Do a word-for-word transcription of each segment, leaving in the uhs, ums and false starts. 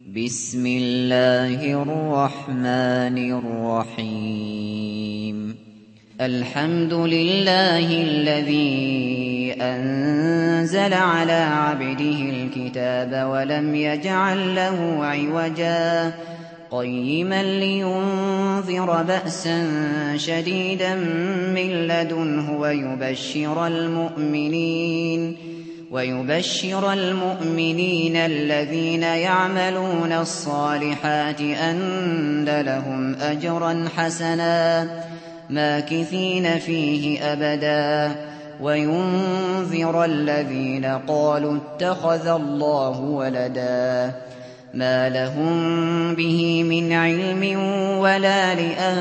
بسم الله الرحمن الرحيم الحمد لله الذي أنزل على عبده الكتاب ولم يجعل له عوجا قيما لينذر بأسا شديدا من لدنه ويبشر المؤمنين ويبشر المؤمنين الذين يعملون الصالحات أن لهم أجرا حسنا ماكثين فيه أبدا وينذر الذين قالوا اتخذ الله ولدا ما لهم به من علم ولا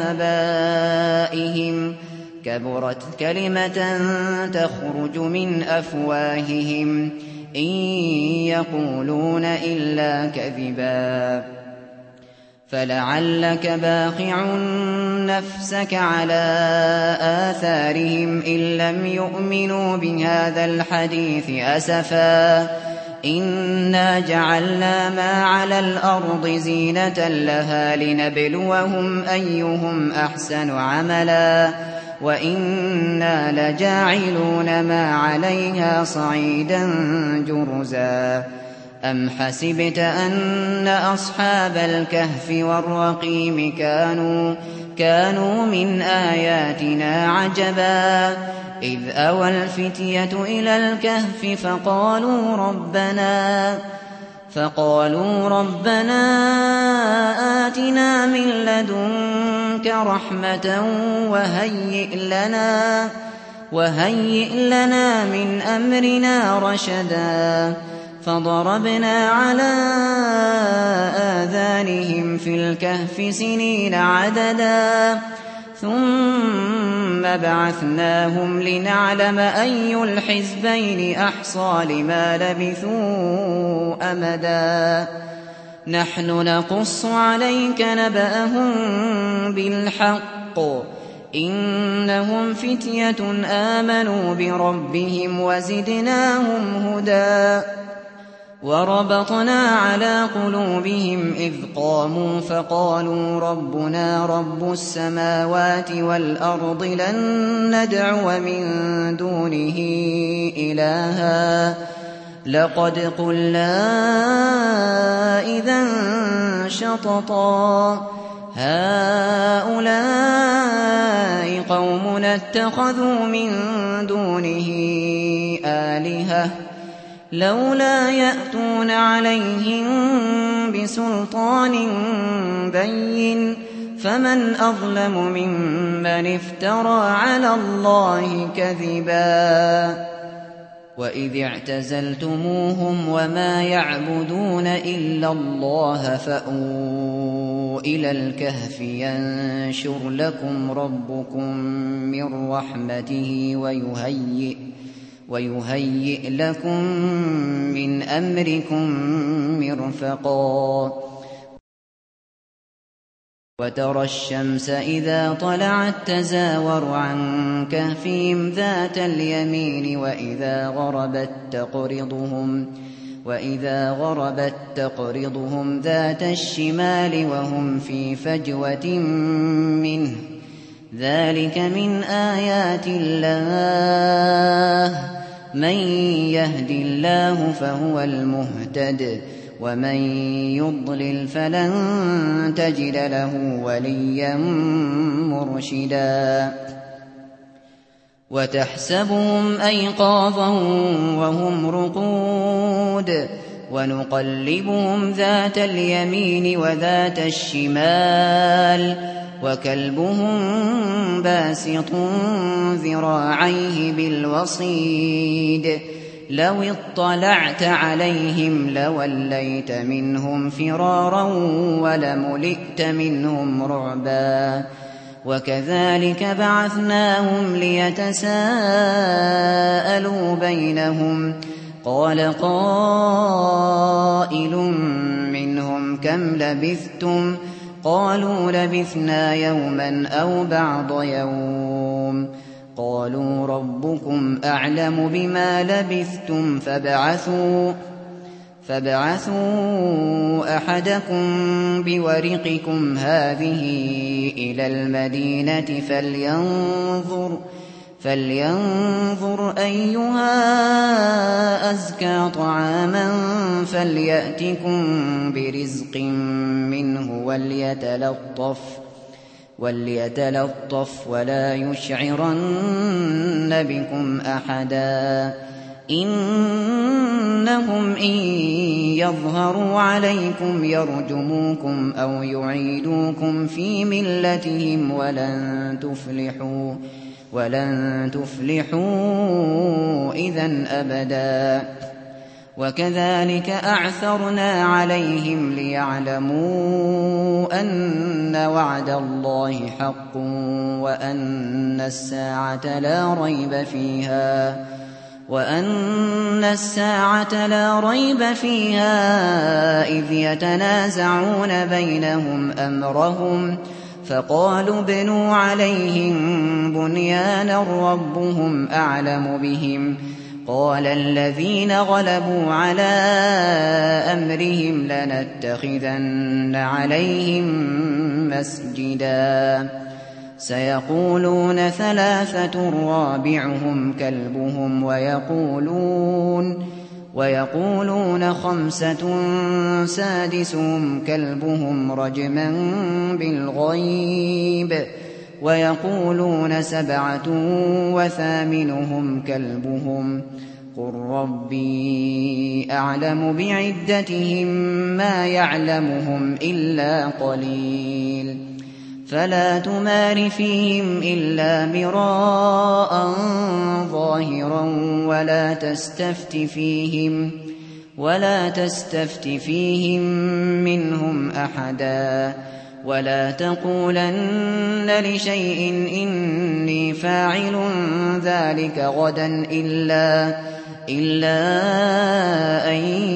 لآبائهم كبرت كلمة تخرج من أفواههم إن يقولون إلا كذبا فلعلك باخع نفسك على آثارهم إن لم يؤمنوا بهذا الحديث أسفا إنا جعلنا ما على الأرض زينة لها لنبلوهم أيهم أحسن عملا وإنا لجاعلون ما عليها صعيدا جرزا أم حسبت أن أصحاب الكهف والرقيم كانوا كانوا من آياتنا عجبا إذ أوى الفتية إلى الكهف فقالوا ربنا فقالوا ربنا آتنا من لدنك رحمة وهيئ لنا وهيئ لنا من أمرنا رشدا فضربنا على آذانهم في الكهف سنين عددا ثم بعثناهم لنعلم أي الحزبين أحصى لما لبثوا أمدا نحن نقص عليك نبأهم بالحق إنهم فتية آمنوا بربهم وزدناهم هدى وربطنا على قلوبهم إذ قاموا فقالوا ربنا رب السماوات والأرض لن ندعو من دونه إلها لقد قلنا إذا شططا هؤلاء قومنا اتخذوا من دونه آلهة لولا يأتون عليهم بسلطان بين فمن أظلم ممن افترى على الله كذبا وإذ اعتزلتموهم وما يعبدون إلا الله فأووا إلى الكهف ينشر لكم ربكم من رحمته ويهيئ ويهيئ لكم من أمركم مرفقا وترى الشمس إذا طلعت تزاور عن كهفهم ذات اليمين وإذا غربت تقرضهم وإذا غربت تقرضهم ذات الشمال وهم في فجوة منه ذلك من آيات الله من يهد الله فهو المهتد ومن يضلل فلن تجد له وليا مرشدا وتحسبهم أيقاظا وهم رقود ونقلبهم ذات اليمين وذات الشمال وكلبهم باسط ذراعيه بالوصيد لو اطلعت عليهم لوليت منهم فرارا ولملئت منهم رعبا وكذلك بعثناهم ليتساءلوا بينهم قال قائل منهم كم لبثتم قالوا لبثنا يوما أو بعض يوم قالوا ربكم أعلم بما لبثتم فابعثوا فابعثوا أحدكم بورقكم هذه إلى المدينة فلينظر فلينظر أيها أزكى طعاما فليأتكم برزق منه وليتلطف وليتلطف ولا يشعرن بكم أحدا إنهم إن يظهروا عليكم يرجموكم أو يعيدوكم في ملتهم ولن تفلحوا ولن تفلحوا إذا أبدا وكذلك أعثرنا عليهم ليعلموا أن وعد الله حق وأن الساعة لا ريب فيها وأن الساعة لا ريب فيها إذ يتنازعون بينهم أمرهم فقالوا ابنوا عليهم بنيانا ربهم أعلم بهم قال الذين غلبوا على أمرهم لنتخذن عليهم مسجدا سيقولون ثلاثة رابعهم كلبهم ويقولون ويقولون خمسة سادسهم كلبهم رجما بالغيب ويقولون سبعة وثامنهم كلبهم قل ربي أعلم بعدتهم ما يعلمهم إلا قليل فلا تمار فيهم إلا مراء ظاهرا ولا تستفت فيهم ولا تستفت فيهم منهم أحدا ولا تقولن لشيء إني فاعل ذلك غدا إلا إلا أن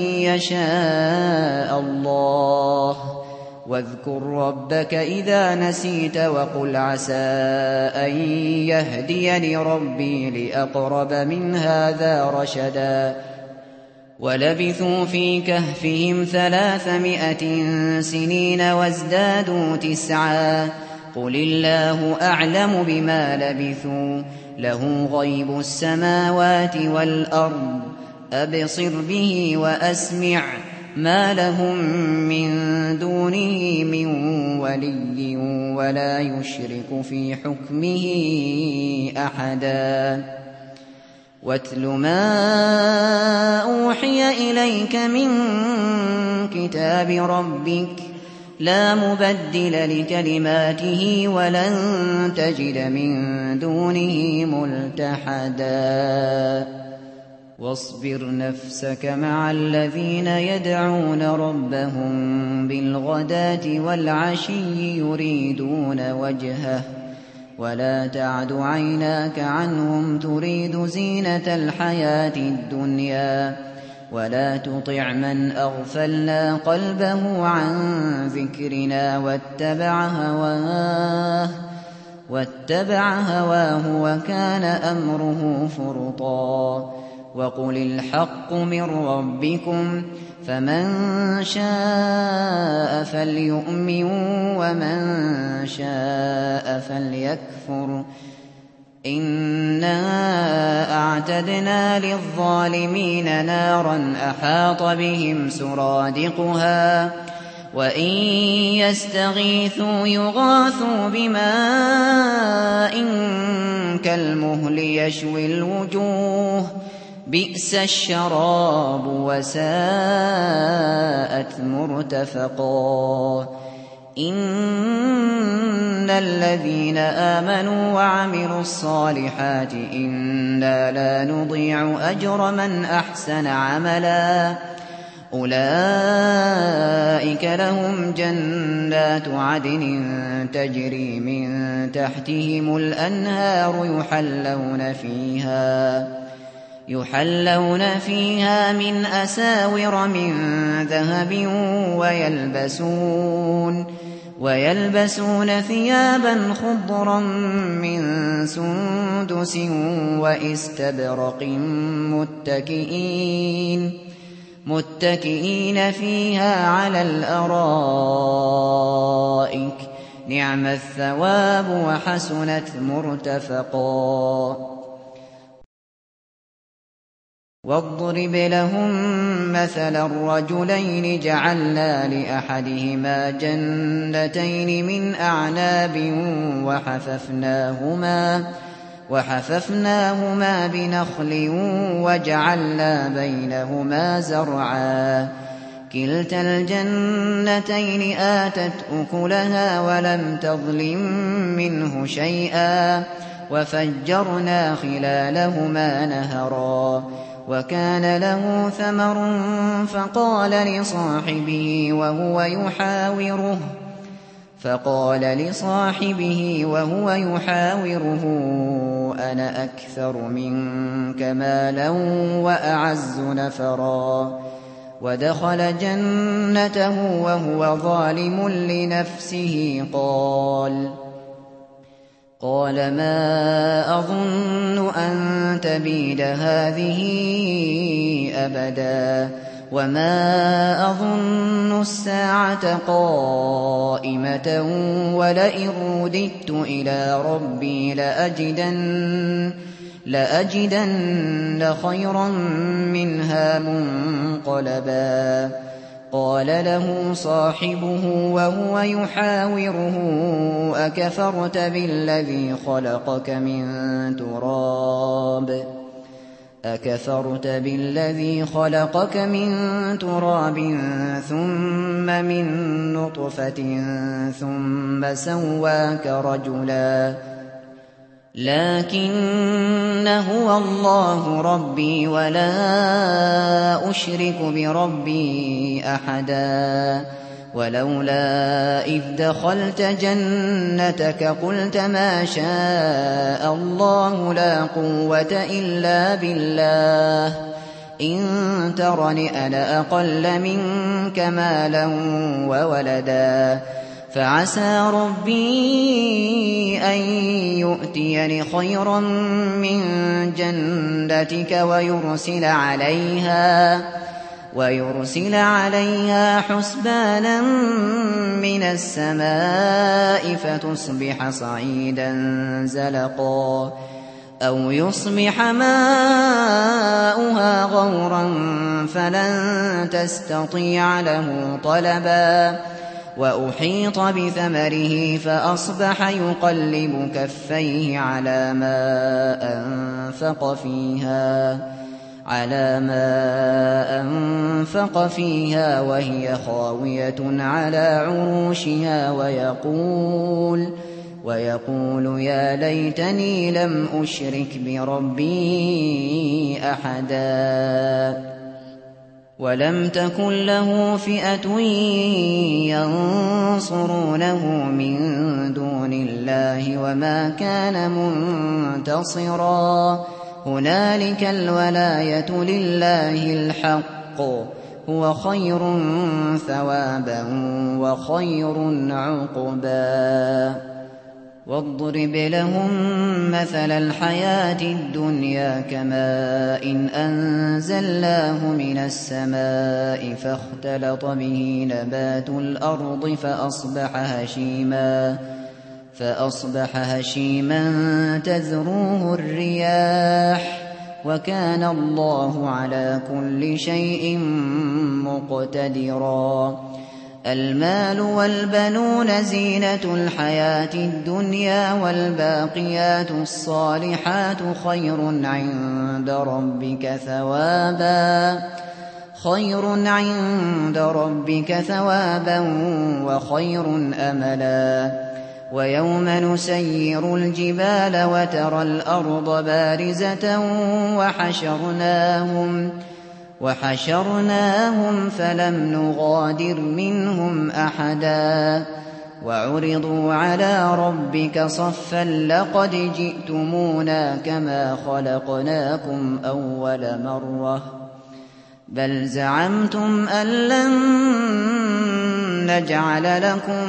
يشاء الله واذكر ربك إذا نسيت وقل عسى أن يهديني ربي لأقرب من هذا رشدا ولبثوا في كهفهم ثلاثمائة سنين وازدادوا تسعا قل الله أعلم بما لبثوا له غيب السماوات والأرض أبصر به وأسمع ما لهم من دونه من ولي ولا يشرك في حكمه أحدا واتل ما أوحي إليك من كتاب ربك لا مبدل لكلماته ولن تجد من دونه ملتحدا واصبر نفسك مع الذين يدعون ربهم بالغداة والعشي يريدون وجهه ولا تعد عيناك عنهم تريد زينة الحياة الدنيا ولا تطع من أغفلنا قلبه عن ذكرنا واتبع هواه واتبع هواه وكان أمره فرطا وقل الحق من ربكم فمن شاء فليؤمن ومن شاء فليكفر إنا أعتدنا للظالمين نارا أحاط بهم سرادقها وإن يستغيثوا يغاثوا بماء كالمهل يشوي الوجوه بئس الشراب وساءت مرتفقا إن الذين آمنوا وعملوا الصالحات إنا لا نضيع أجر من أحسن عملا أولئك لهم جنات عدن تجري من تحتهم الأنهار يحلون فيها يحلون فيها من أساور من ذهب ويلبسون ويلبسون ثيابا خضرا من سندس واستبرق متكئين متكئين فيها على الأرائك نعم الثواب وحسنت مرتفقا واضرب لهم مثلا الرجلين جعلنا لأحدهما جنتين من أعناب وحففناهما وحففناهما بنخل وجعلنا بينهما زرعا كلتا الجنتين آتت أكلها ولم تظلم منه شيئا وفجرنا خلالهما نهرا وكان له ثمر فقال لصاحبه وهو يحاوره فقال لصاحبه وهو يحاوره أنا أكثر منك مالا وأعز نفرا ودخل جنته وهو ظالم لنفسه قال قال ما أظن أن تبيد هذه أبدا وما أظن الساعة قائمة ولئن رددت إلى ربي لأجدن, لأجدن خيرا منها منقلبا قال له صاحبه وهو يحاوره أكفرت بالذي خلقك من تراب أكفرت بالذي خلقك من تراب ثم من نطفة ثم سواك رجلا لكن هو الله ربي ولا أشرك بربي أحدا ولولا إذ دخلت جنتك قلت ما شاء الله لا قوة إلا بالله إن ترني أنا أقل منك مالا وولدا فعسى ربي أن يؤتيني خيرا من جنتك ويرسل عليها ويرسل عليها حسبانا من السماء فتصبح صعيدا زلقا أو يصبح ماؤها غورا فلن تستطيع له طلبا وأحيط بثمره فأصبح يقلب كفيه على ما أنفق فيها على ما أنفق فيها وهي خاوية على عروشها ويقول ويقول يا ليتني لم أشرك بربي أحدا ولم تكن له فئة ينصرونه من دون الله وما كان منتصرا هنالك الولاية لله الحق هو خير ثوابا وخير عقبا واضرب لهم مثل الحياة الدنيا كماء إن أنزلناه من السماء فاختلط به نبات الأرض فأصبح هشيما فأصبح هشيما تذروه الرياح وكان الله على كل شيء مقتدرا المال والبنون زينة الحياة الدنيا والباقيات الصالحات خير عند ربك ثوابا خير عند ربك ثوابا وخير أملا ويوم نسير الجبال وترى الأرض بارزة وحشرناهم وحشرناهم فلم نغادر منهم أحدا وعرضوا على ربك صفا لقد جئتمونا كما خلقناكم أول مرة بل زعمتم أن لن نجعل لكم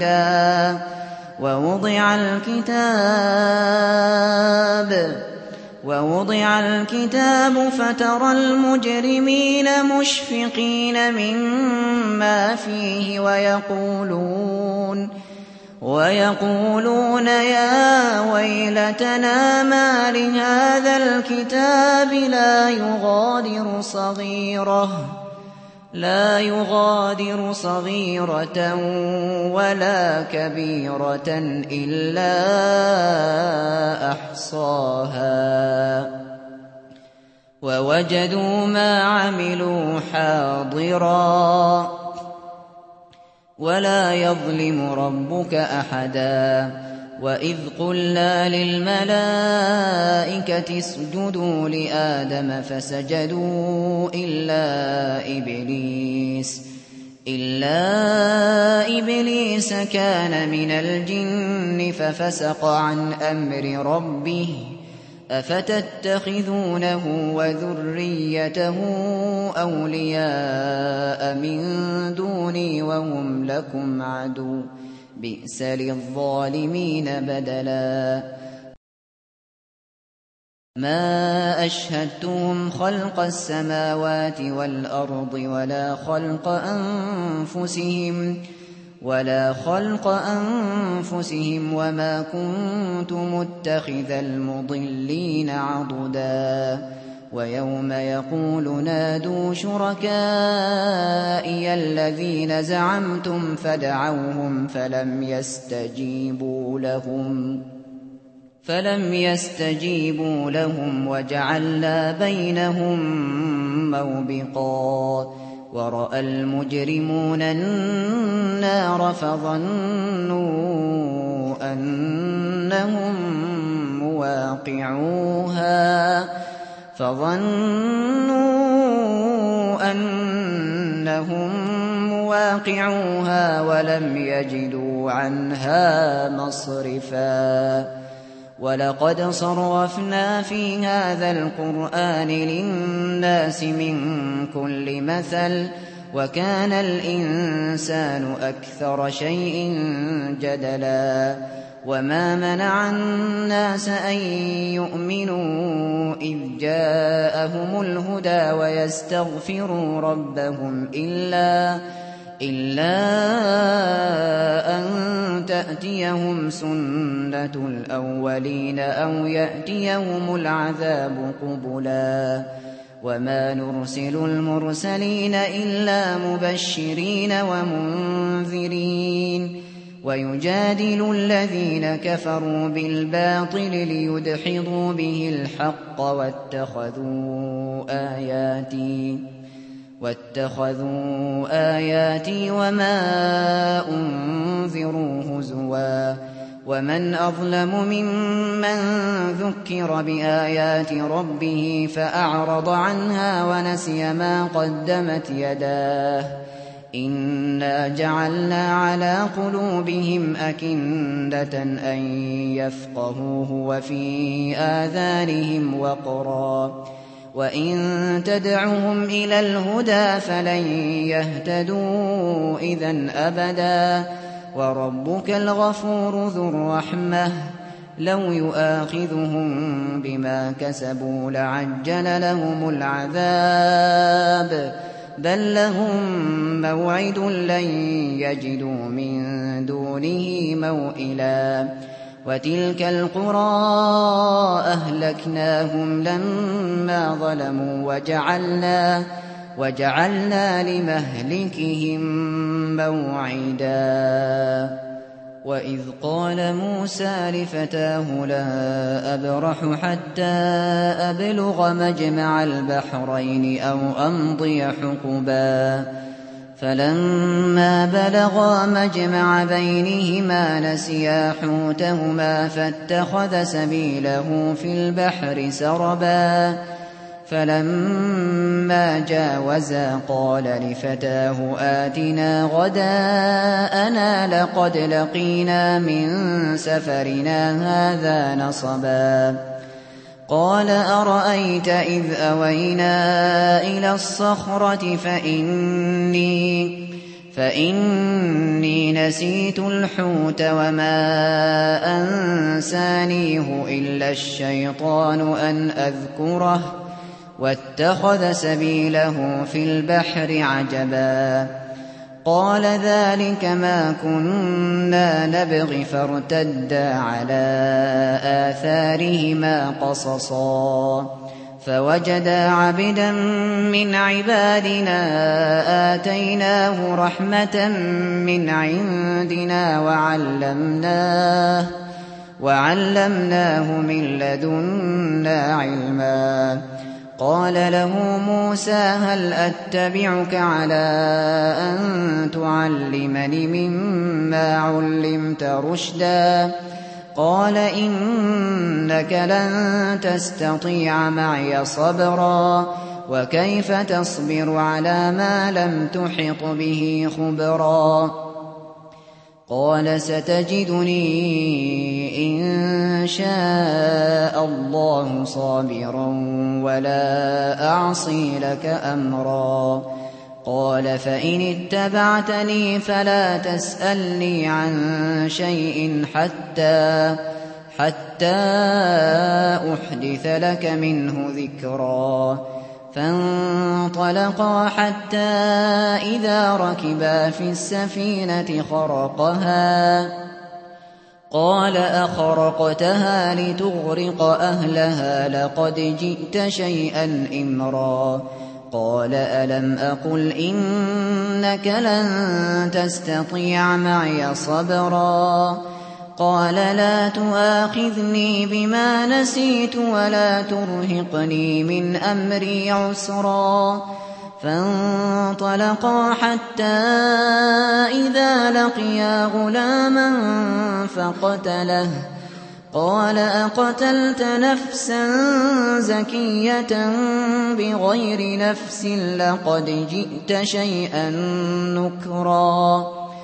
موعدا ووضع الكتاب ووضع الكتاب فترى المجرمين مشفقين مما فيه ويقولون ويقولون يا ويلتنا ما لهذا الكتاب لا يغادر صغيرة لا يغادر صغيرة ولا كبيرة إلا أحصاها ووجدوا ما عملوا حاضرا ولا يظلم ربك أحدا وإذ قلنا للملائكة اسجدوا لآدم فسجدوا إلا إبليس إلا إبليس كان من الجن ففسق عن أمر ربه أفتتخذونه وذريته أولياء من دوني وهم لكم عدو بئس للظالمين بدلا ما أشهدتهم خلق السماوات والأرض ولا خلق أنفسهم ولا خلق أنفسهم وما كنت متخذ المضلين عضدا ويوم يقول نادوا شركائي الذين زعمتم فدعوهم فلم يستجيبوا لهم فلم يستجيبوا لهم وجعلنا بينهم موبقا ورأى المجرمون النار فظنوا أنهم مواقعوها فظنوا أنهم مواقعوها ولم يجدوا عنها مصرفا ولقد صرفنا في هذا القرآن للناس من كل مثل وكان الإنسان أكثر شيء جدلا وما منع الناس أن يؤمنوا إذ جاءهم الهدى ويستغفروا ربهم إلا إلا أن تأتيهم سنة الأولين أو يأتيهم العذاب قبلا وما نرسل المرسلين إلا مبشرين ومنذرين ويجادل الذين كفروا بالباطل ليدحضوا به الحق واتخذوا آياتي واتخذوا آياتي وما أنذروا هزوا ومن أظلم ممن ذكر بآيات ربه فأعرض عنها ونسي ما قدمت يداه إنا جعلنا على قلوبهم أكنة أن يفقهوه وفي آذانهم وقرا وإن تدعهم إلى الهدى فلن يهتدوا إذا أبدا وربك الغفور ذو الرحمة لو يؤاخذهم بما كسبوا لعجل لهم العذاب بل لهم موعد لن يجدوا من دونه موئلا وتلك القرى أهلكناهم لما ظلموا وجعلنا وجعلنا لمهلكهم موعدا وإذ قال موسى لفتاه لا أبرح حتى أبلغ مجمع البحرين أو أمضي حقبا فلما بلغا مجمع بينهما نسيا حوتهما فاتخذ سبيله في البحر سربا فلما جاوزا قال لفتاه آتنا غداءنا لقد لقينا من سفرنا هذا نصبا قال أرأيت إذ أوينا إلى الصخرة فإني, فإني نسيت الحوت وما أنسانيه إلا الشيطان أن أذكره واتخذ سبيله في البحر عجبا قال ذلك ما كنا نبغي فارتدا على آثارهما قصصا فوجدا عبدا من عبادنا آتيناه رحمة من عندنا وعلمناه وعلمناه من لدنا علما قال له موسى هل أتبعك على أن تعلمني مما علمت رشدا قال إنك لن تستطيع معي صبرا وكيف تصبر على ما لم تحط به خبرا قال ستجدني إن شاء الله صابرا ولا أعصي لك أمرا قال فإن اتبعتني فلا تسألني عن شيء حتى حتى أحدث لك منه ذكرا فانطلقا حتى إذا ركبا في السفينة خرقها قال أخرقتها لتغرق أهلها لقد جئت شيئا إمرا قال ألم أقل إنك لن تستطيع معي صبرا قال لا تؤاخذني بما نسيت ولا ترهقني من أمري عسرا فانطلقا حتى إذا لقيا غلاما فقتله قال أقتلت نفسا زكية بغير نفس لقد جئت شيئا نكرا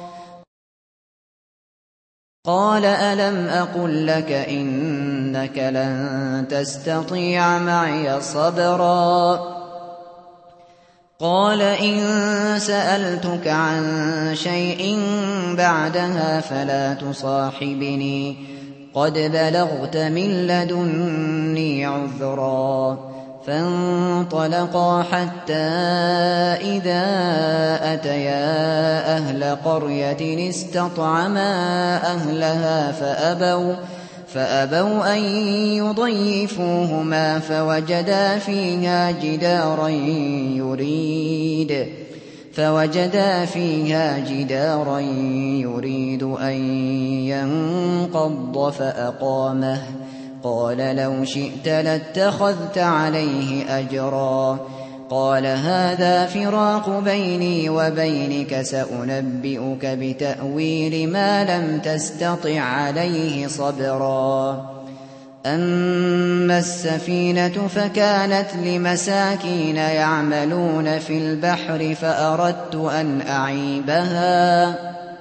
قال ألم أقل لك إنك لن تستطيع معي صبرا قال إن سألتك عن شيء بعدها فلا تصاحبني قد بلغت من لدني عذرا فانطلقا حتى إذا أتيا أهل قرية استطعما أهلها فأبوا فأبوا أن يضيفوهما فوجدا فيها جدارا يريد فوجدا فيها جدارا يريد أن ينقض فأقامه قال لو شئت لاتخذت عليه أجرا قال هذا فراق بيني وبينك سأنبئك بتأويل ما لم تستطع عليه صبرا أما السفينة فكانت لمساكين يعملون في البحر فأردت أن أعيبها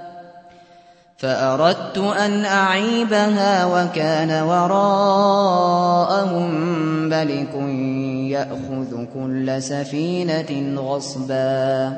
فأردت أن أعيبها وكان وراءهم ملك يأخذ كل سفينة غصبا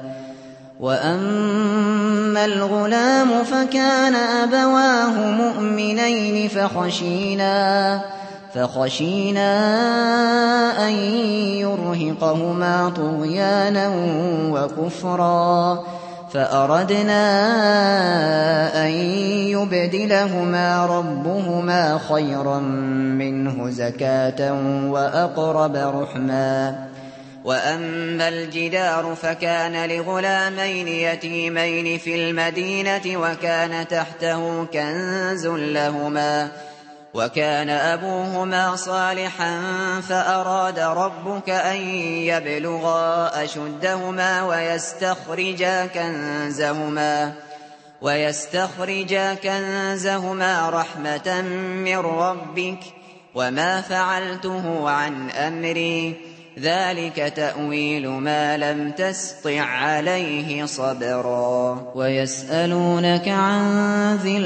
وأما الغلام فكان أبواه مؤمنين فخشينا فخشينا أن يرهقهما طغيانا وكفرا فأردنا أن يبدلهما ربهما خيرا منه زكاة وأقرب رحما وأما الجدار فكان لغلامين يتيمين في المدينة وكان تحته كنز لهما وكان أبوهما صالحا فأراد ربك أن يبلغا أشدهما ويستخرجا كنزهما ويستخرجا كنزهما رحمة من ربك وما فعلته عن أمري ذلك تأويل ما لم تسطع عليه صبرا ويسألونك عن ذي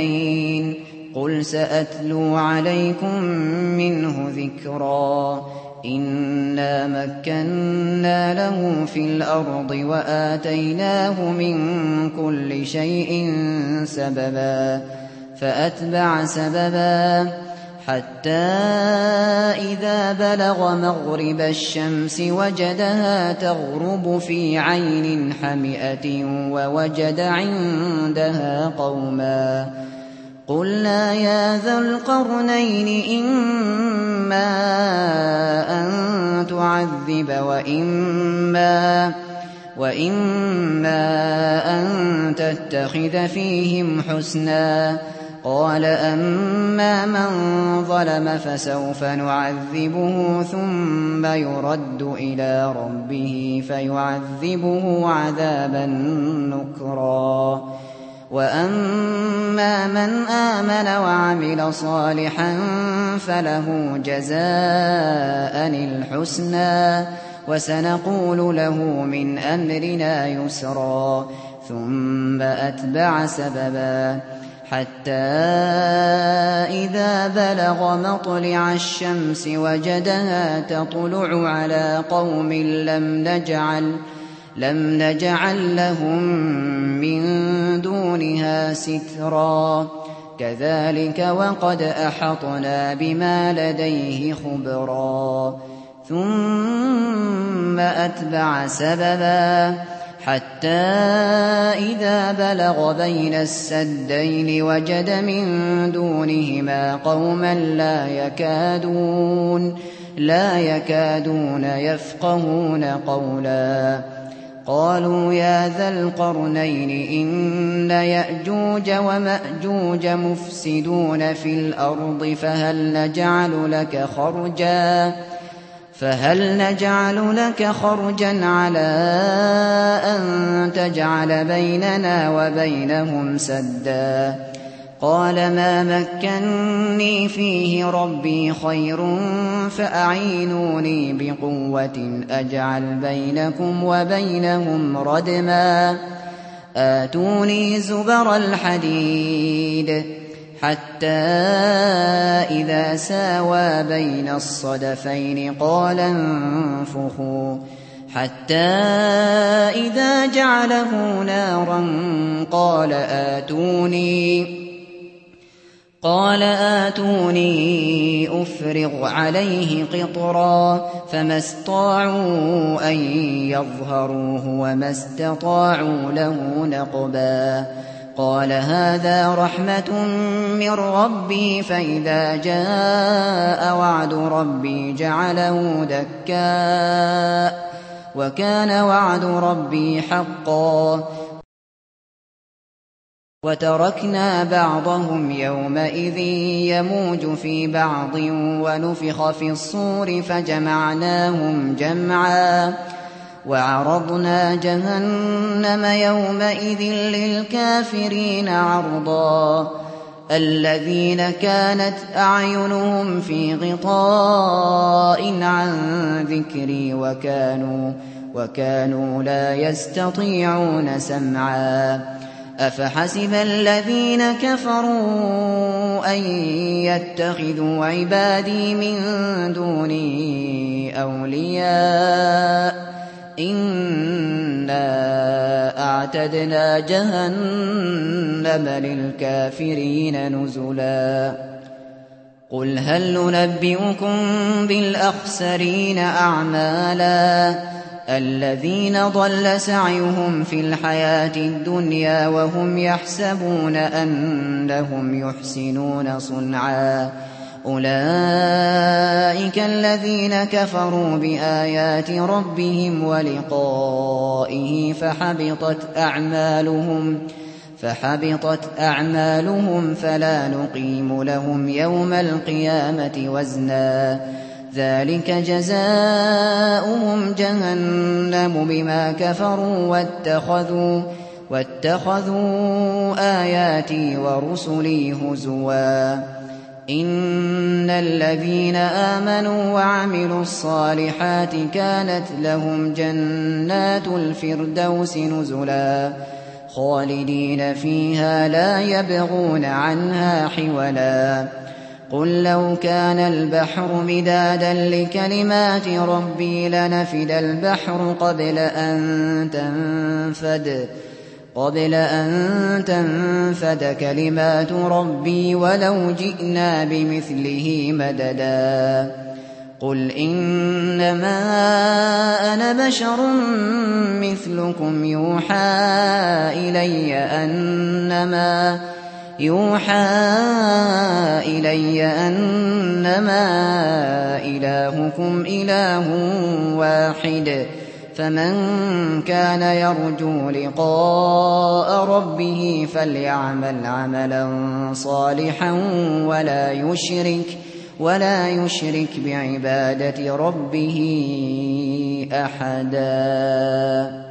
القرنين قل سأتلو عليكم منه ذكرا إنا مكنا له في الأرض وآتيناه من كل شيء سببا فأتبع سببا حتى إذا بلغ مغرب الشمس وجدها تغرب في عين حمئة ووجد عندها قوما قلنا يا ذا القرنين إما أن تعذب وإما, وإما أن تتخذ فيهم حسنا قال أما من ظلم فسوف نعذبه ثم يرد إلى ربه فيعذبه عذابا نكرا وأما من آمن وعمل صالحا فله جزاء الحسنى وسنقول له من أمرنا يسرا ثم أتبع سببا حتى إذا بلغ مطلع الشمس وجدها تطلع على قوم لم نجعل لم نجعل لهم من دونها سترا كذلك وقد أحطنا بما لديه خبرا ثم أتبع سببا حتى إذا بلغ بين السدين وجد من دونهما قوما لا يكادون لا يكادون يفقهون قولا قالوا يا ذا القرنين إن يأجوج ومأجوج مفسدون في الأرض فهل نجعل لك خرجا فهل نجعل لك خرجا على أن تجعل بيننا وبينهم سدا قال ما مكني فيه ربي خير فأعينوني بقوة أجعل بينكم وبينهم ردما آتوني زبر الحديد حتى إذا ساوى بين الصدفين قال انفخوا حتى إذا جعله نارا قال آتوني قال آتوني أفرغ عليه قطرا فما استطاعوا أن يظهروه وما استطاعوا له نقبا قال هذا رحمة من ربي فإذا جاء وعد ربي جعله دكاء وكان وعد ربي حقا وتركنا بعضهم يومئذ يموج في بعض ونفخ في الصور فجمعناهم جمعا وعرضنا جهنم يومئذ للكافرين عرضا الذين كانت أعينهم في غطاء عن ذكري وكانوا, وكانوا لا يستطيعون سمعا أفحسب الذين كفروا أن يتخذوا عبادي من دوني أولياء إنا أعتدنا جهنم للكافرين نزلا قل هل ننبئكم بالأخسرين أعمالا الذين ضل سعيهم في الحياة الدنيا وهم يحسبون أنهم يحسنون صنعا أولئك الذين كفروا بآيات ربهم ولقائه فحبطت أعمالهم فحبطت أعمالهم فلا نقيم لهم يوم القيامة وزنا ذلك جزاؤهم جهنم بما كفروا واتخذوا, واتخذوا آياتي ورسلي هزوا إن الذين آمنوا وعملوا الصالحات كانت لهم جنات الفردوس نزلا خالدين فيها لا يبغون عنها حولا قل لو كان البحر مدادا لكلمات ربي لنفد البحر قبل أن تنفد قبل أن تنفد كلمات ربي ولو جئنا بمثله مددا قل إنما أنا بشر مثلكم يوحى إلي أنما يوحى إلي أنما إلهكم إله واحد فمن كان يرجو لقاء ربه فليعمل عملا صالحا ولا يشرك ولا يشرك بعبادة ربه أحدا.